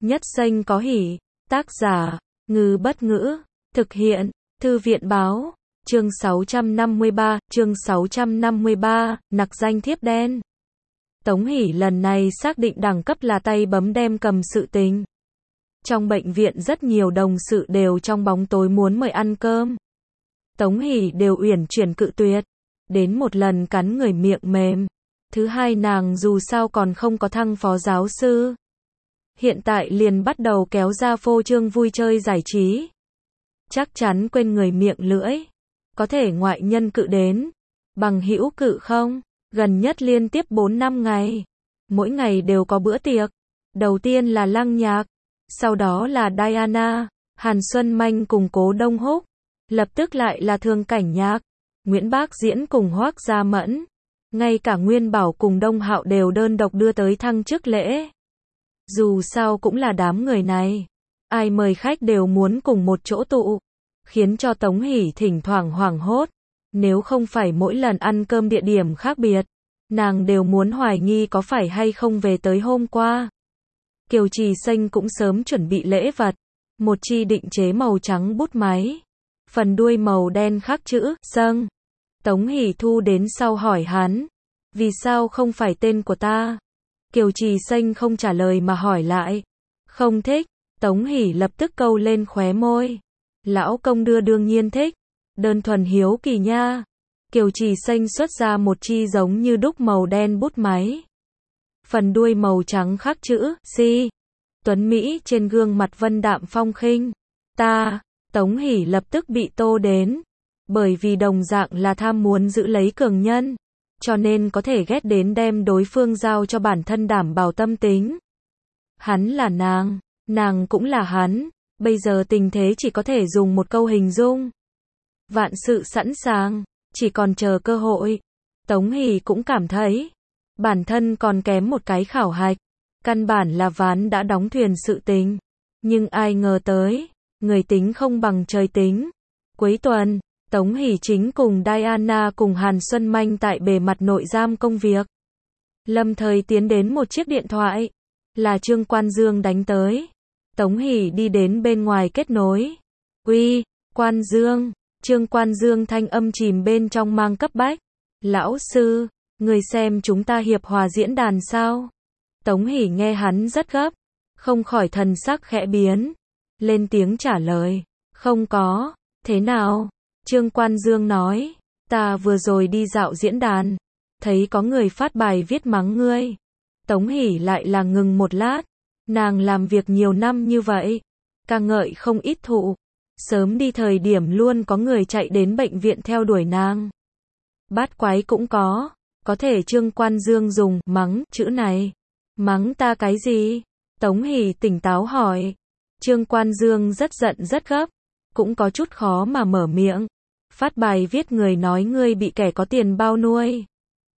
Nhất Xanh có hỉ. Tác giả, Ngư Bất Ngữ. Thực hiện, Thư viện Báo. Chương 653, nặc danh thiếp đen. Tống Hỷ lần này xác định đẳng cấp là tay bấm đem cầm sự tình. Trong bệnh viện rất nhiều đồng sự đều trong bóng tối muốn mời ăn cơm. Tống Hỷ đều uyển chuyển cự tuyệt. Đến một lần cắn người miệng mềm. Thứ hai nàng dù sao còn không có thăng phó giáo sư. Hiện tại liền bắt đầu kéo ra phô trương vui chơi giải trí. Chắc chắn quên người miệng lưỡi. Có thể ngoại nhân cự đến. Bằng hữu cự không? Gần nhất liên tiếp 4-5 ngày. Mỗi ngày đều có bữa tiệc. Đầu tiên là Lăng Nhạc. Sau đó là Diana, Hàn Xuân Manh cùng Cố Đông Húc. Lập tức lại là Thương Cảnh Nhạc, Nguyễn Bác Diễn cùng Hoác Gia Mẫn. Ngay cả Nguyên Bảo cùng Đông Hạo đều đơn độc đưa tới thăng chức lễ. Dù sao cũng là đám người này. Ai mời khách đều muốn cùng một chỗ tụ. Khiến cho Tống Hỷ thỉnh thoảng hoảng hốt. Nếu không phải mỗi lần ăn cơm địa điểm khác biệt, nàng đều muốn hoài nghi có phải hay không về tới hôm qua. Kiều Trì Xanh cũng sớm chuẩn bị lễ vật. Một chi định chế màu trắng bút máy. Phần đuôi màu đen khắc chữ, Sâng. Tống Hỷ thu đến sau hỏi hắn. Vì sao không phải tên của ta? Kiều Trì Xanh không trả lời mà hỏi lại. Không thích. Tống Hỷ lập tức câu lên khóe môi. Lão công đưa đương nhiên thích. Đơn thuần hiếu kỳ nha. Kiều Trì Xanh xuất ra một chi giống như đúc màu đen bút máy. Phần đuôi màu trắng khắc chữ, Si. Tuấn Mỹ trên gương mặt vân đạm phong khinh. Ta. Tống Hỷ lập tức bị tô đến. Bởi vì đồng dạng là tham muốn giữ lấy cường nhân. Cho nên có thể ghét đến đem đối phương giao cho bản thân đảm bảo tâm tính. Hắn là nàng cũng là hắn. Bây giờ tình thế chỉ có thể dùng một câu hình dung. Vạn sự sẵn sàng, chỉ còn chờ cơ hội. Tống Hỷ cũng cảm thấy bản thân còn kém một cái khảo hạch. Căn bản là ván đã đóng thuyền sự tình. Nhưng ai ngờ tới, người tính không bằng trời tính. Cuối tuần, Tống Hỷ chính cùng Diana cùng Hàn Xuân Manh tại bề mặt nội giam công việc. Lâm thời tiến đến một chiếc điện thoại. Là Trương Quan Dương đánh tới. Tống Hỷ đi đến bên ngoài kết nối. Uy, Quan Dương. Trương Quan Dương thanh âm chìm bên trong mang cấp bách. Lão sư, người xem chúng ta hiệp hòa diễn đàn sao? Tống Hỷ nghe hắn rất gấp. Không khỏi thần sắc khẽ biến. Lên tiếng trả lời. Không có. Thế nào? Trương Quan Dương nói. Ta vừa rồi đi dạo diễn đàn. Thấy có người phát bài viết mắng ngươi. Tống Hỷ lại là ngừng một lát. Nàng làm việc nhiều năm như vậy. Ca ngợi không ít thụ. Sớm đi thời điểm luôn có người chạy đến bệnh viện theo đuổi nàng. Bát quái cũng có. Có thể Trương Quan Dương dùng mắng chữ này. Mắng ta cái gì? Tống Hỷ tỉnh táo hỏi. Trương Quan Dương rất giận rất gấp. Cũng có chút khó mà mở miệng. Phát bài viết người nói ngươi bị kẻ có tiền bao nuôi.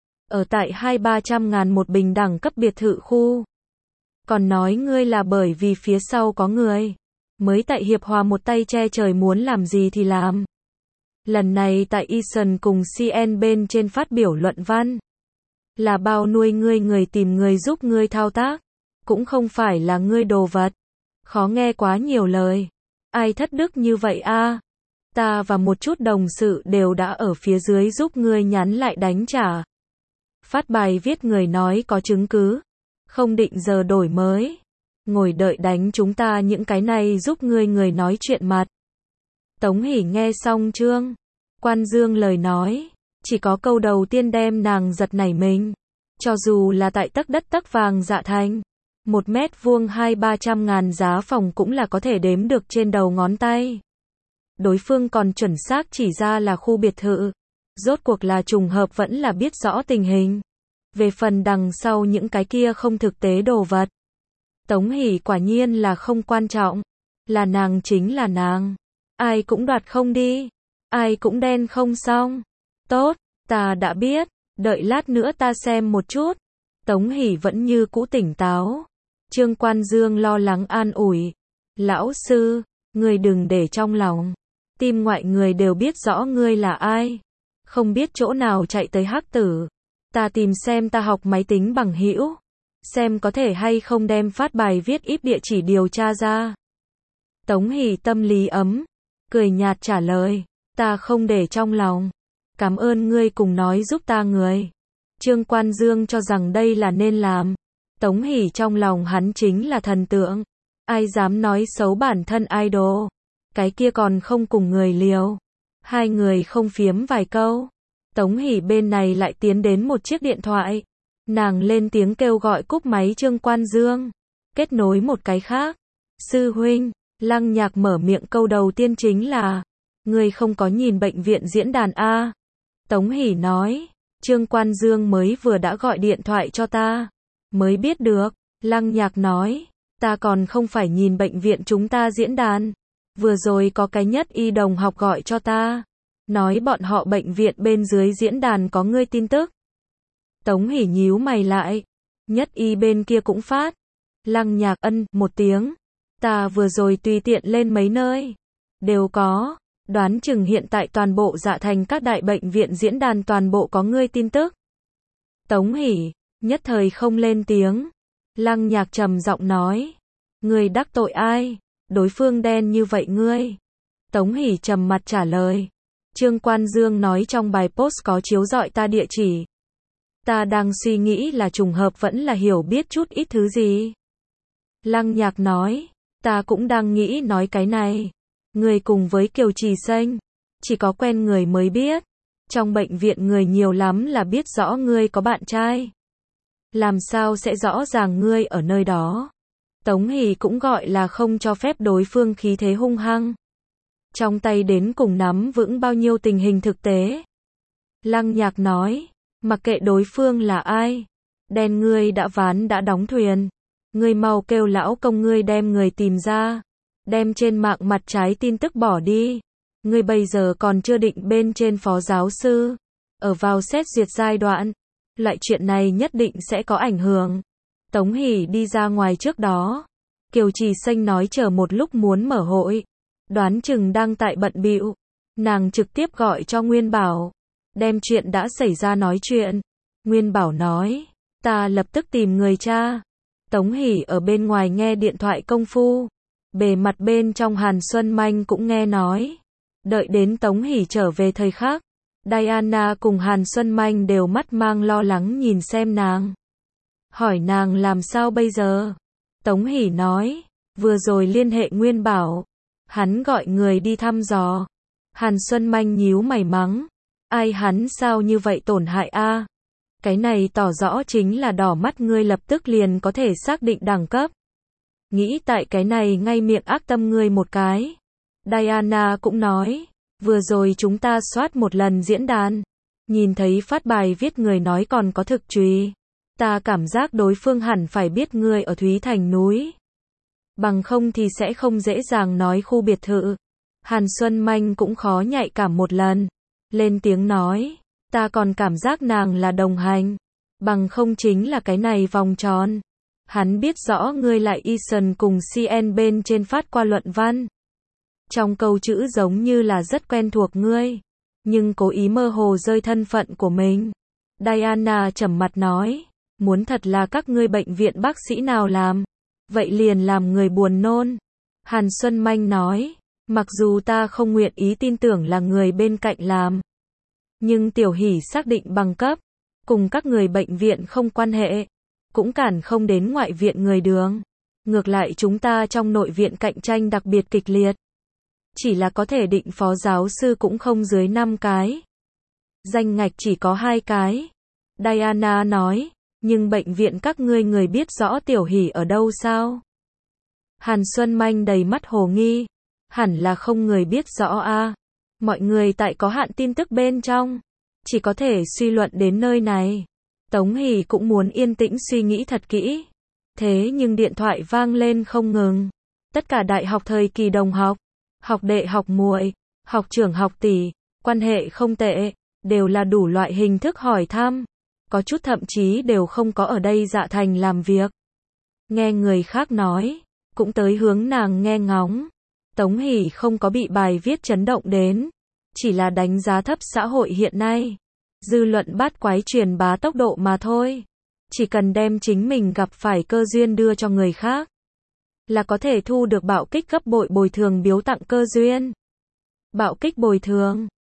Ở tại 200-300 ngàn một bình đẳng cấp biệt thự khu. Còn nói ngươi là bởi vì phía sau có người. Mới tại hiệp hòa một tay che trời muốn làm gì thì làm. Lần này tại Eason cùng CN bên trên phát biểu luận văn. Là bao nuôi ngươi người tìm người giúp ngươi thao tác. Cũng không phải là ngươi đồ vật. Khó nghe quá nhiều lời. Ai thất đức như vậy a? Ta và một chút đồng sự đều đã ở phía dưới giúp ngươi nhắn lại đánh trả. Phát bài viết người nói có chứng cứ. Không định giờ đổi mới. Ngồi đợi đánh chúng ta những cái này giúp ngươi người nói chuyện mặt. Tống Hỷ nghe xong Trương Quan Dương lời nói. Chỉ có câu đầu tiên đem nàng giật nảy mình. Cho dù là tại tấc đất tấc vàng Dạ Thành. 1 mét vuông 200-300 ngàn giá phòng cũng là có thể đếm được trên đầu ngón tay. Đối phương còn chuẩn xác chỉ ra là khu biệt thự. Rốt cuộc là trùng hợp vẫn là biết rõ tình hình. Về phần đằng sau những cái kia không thực tế đồ vật. Tống Hỷ quả nhiên là không quan trọng. Là nàng chính là nàng. Ai cũng đoạt không đi. Ai cũng đen không xong. Tốt, ta đã biết. Đợi lát nữa ta xem một chút. Tống Hỷ vẫn như cũ tỉnh táo. Trương Quan Dương lo lắng an ủi. Lão sư, ngươi đừng để trong lòng. Tim ngoại người đều biết rõ ngươi là ai. Không biết chỗ nào chạy tới hắc tử. Ta tìm xem ta học máy tính bằng hữu. xem có thể hay không đem phát bài viết ít địa chỉ điều tra ra. Tống Hỷ tâm lý ấm, cười nhạt trả lời, ta không để trong lòng. Cảm ơn ngươi cùng nói giúp ta người. Trương Quan Dương cho rằng đây là nên làm. Tống Hỷ trong lòng hắn chính là thần tượng. Ai dám nói xấu bản thân idol. Cái kia còn không cùng người liều. Hai người không phiếm vài câu. Tống Hỷ bên này lại tiến đến một chiếc điện thoại. Nàng lên tiếng kêu gọi cúp máy Trương Quan Dương. Kết nối một cái khác. Sư huynh, Lăng Nhạc mở miệng câu đầu tiên chính là, ngươi không có nhìn bệnh viện diễn đàn A. Tống Hỷ nói, Trương Quan Dương mới vừa đã gọi điện thoại cho ta. Mới biết được. Lăng Nhạc nói, ta còn không phải nhìn bệnh viện chúng ta diễn đàn. Vừa rồi có cái Nhất Y đồng học gọi cho ta. Nói bọn họ bệnh viện bên dưới diễn đàn có ngươi tin tức. Tống Hỷ nhíu mày lại. Nhất Y bên kia cũng phát. Lăng Nhạc ân một tiếng. Ta vừa rồi tùy tiện lên mấy nơi. Đều có. Đoán chừng hiện tại toàn bộ Dạ Thành các đại bệnh viện diễn đàn toàn bộ có ngươi tin tức. Tống Hỷ nhất thời không lên tiếng. Lăng Nhạc trầm giọng nói. Ngươi đắc tội ai? Đối phương đen như vậy ngươi. Tống Hỷ trầm mặt trả lời. Trương Quan Dương nói trong bài post có chiếu rọi ta địa chỉ. Ta đang suy nghĩ là trùng hợp vẫn là hiểu biết chút ít thứ gì. Lăng Nhạc nói. Ta cũng đang nghĩ nói cái này. Người cùng với Kiều Trì Xanh. Chỉ có quen người mới biết. Trong bệnh viện người nhiều lắm là biết rõ ngươi có bạn trai. Làm sao sẽ rõ ràng ngươi ở nơi đó. Tống Hỷ cũng gọi là không cho phép đối phương khí thế hung hăng. Trong tay đến cùng nắm vững bao nhiêu tình hình thực tế. Lăng Nhạc nói. Mặc kệ đối phương là ai. Đen ngươi đã ván đã đóng thuyền. Ngươi mau kêu lão công ngươi đem người tìm ra. Đem trên mạng mặt trái tin tức bỏ đi. Ngươi bây giờ còn chưa định bên trên phó giáo sư. Ở vào xét duyệt giai đoạn. Loại chuyện này nhất định sẽ có ảnh hưởng. Tống Hỷ đi ra ngoài trước đó. Kiều Trì Xanh nói chờ một lúc muốn mở hội. Đoán chừng đang tại bận bịu. Nàng trực tiếp gọi cho Nguyên Bảo. Đem chuyện đã xảy ra nói chuyện. Nguyên Bảo nói. Ta lập tức tìm người cha. Tống Hỷ ở bên ngoài nghe điện thoại công phu. Bề mặt bên trong Hàn Xuân Manh cũng nghe nói. Đợi đến Tống Hỷ trở về thời khắc. Diana cùng Hàn Xuân Manh đều mắt mang lo lắng nhìn xem nàng. Hỏi nàng làm sao bây giờ? Tống Hỷ nói. Vừa rồi liên hệ Nguyên Bảo. Hắn gọi người đi thăm dò. Hàn Xuân Manh nhíu mày mắng. Ai hắn sao như vậy tổn hại a? Cái này tỏ rõ chính là đỏ mắt ngươi lập tức liền có thể xác định đẳng cấp. Nghĩ tại cái này ngay miệng ác tâm ngươi một cái. Diana cũng nói. Vừa rồi chúng ta soát một lần diễn đàn. Nhìn thấy phát bài viết người nói còn có thực truy. Ta cảm giác đối phương hẳn phải biết ngươi ở Thúy Thành núi. Bằng không thì sẽ không dễ dàng nói khu biệt thự. Hàn Xuân Manh cũng khó nhạy cảm một lần. Lên tiếng nói. Ta còn cảm giác nàng là đồng hành. Bằng không chính là cái này vòng tròn. Hắn biết rõ ngươi lại Eason cùng CN bên trên phát qua luận văn. Trong câu chữ giống như là rất quen thuộc ngươi. Nhưng cố ý mơ hồ rơi thân phận của mình. Diana trầm mặt nói. Muốn thật là các ngươi bệnh viện bác sĩ nào làm. Vậy liền làm người buồn nôn. Hàn Xuân Manh nói. Mặc dù ta không nguyện ý tin tưởng là người bên cạnh làm. Nhưng Tiểu Hỷ xác định bằng cấp. Cùng các người bệnh viện không quan hệ. Cũng cản không đến ngoại viện người đường. Ngược lại chúng ta trong nội viện cạnh tranh đặc biệt kịch liệt. Chỉ là có thể định phó giáo sư cũng không dưới 5 cái. Danh ngạch chỉ có 2 cái. Diana nói. Nhưng bệnh viện các ngươi người biết rõ Tiểu Hỷ ở đâu sao? Hàn Xuân Manh đầy mắt hồ nghi. Hẳn là không người biết rõ a. Mọi người tại có hạn tin tức bên trong. Chỉ có thể suy luận đến nơi này. Tống Hỷ cũng muốn yên tĩnh suy nghĩ thật kỹ. Thế nhưng điện thoại vang lên không ngừng. Tất cả đại học thời kỳ đồng học. Học đệ học muội. Học trưởng học tỷ. Quan hệ không tệ. Đều là đủ loại hình thức hỏi thăm. Có chút thậm chí đều không có ở đây Dạ Thành làm việc. Nghe người khác nói. Cũng tới hướng nàng nghe ngóng. Tống Hỷ không có bị bài viết chấn động đến. Chỉ là đánh giá thấp xã hội hiện nay. Dư luận bát quái truyền bá tốc độ mà thôi. Chỉ cần đem chính mình gặp phải cơ duyên đưa cho người khác, là có thể thu được bạo kích gấp bội bồi thường biếu tặng cơ duyên. Bạo kích bồi thường